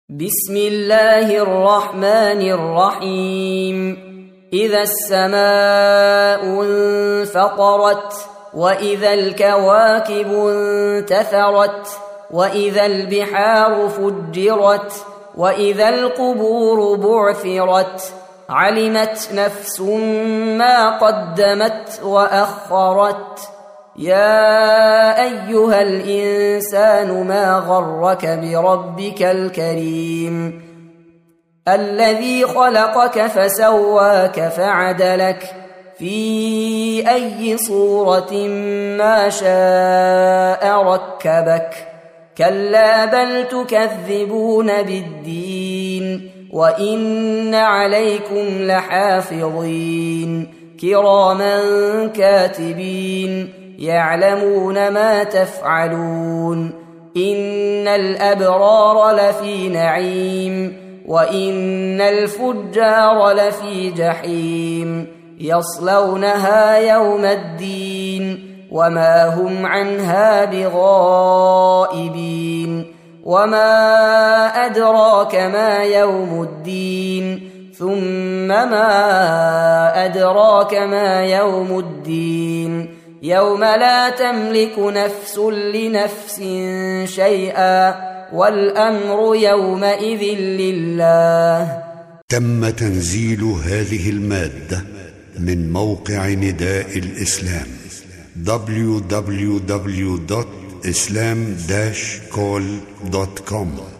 بسم الله الرحمن الرحيم. إذا السماء انفطرت وإذا الكواكب انتثرت وإذا البحار فجرت وإذا القبور بعثرت علمت نفس ما قدمت وأخرت. يا أيها الإنسان ما غرك بربك الكريم الذي خلقك فسواك فعدلك في أي صورة ما شاء ركبك. كلا بل تكذبون بالدين وإن عليكم لحافظين كراما كاتبين يعلمون ما تفعلون. إن الأبرار لفي نعيم وإن الفجار لفي جحيم يصلونها يوم الدين وما هم عنها بغائبين. وما أدراك ما يوم الدين ثم ما أدراك ما يوم الدين يوم لا تملك نفس لنفس شيئا والأمر يومئذ لله. تم تنزيل هذه المادة من موقع نداء الإسلام www.islam-call.com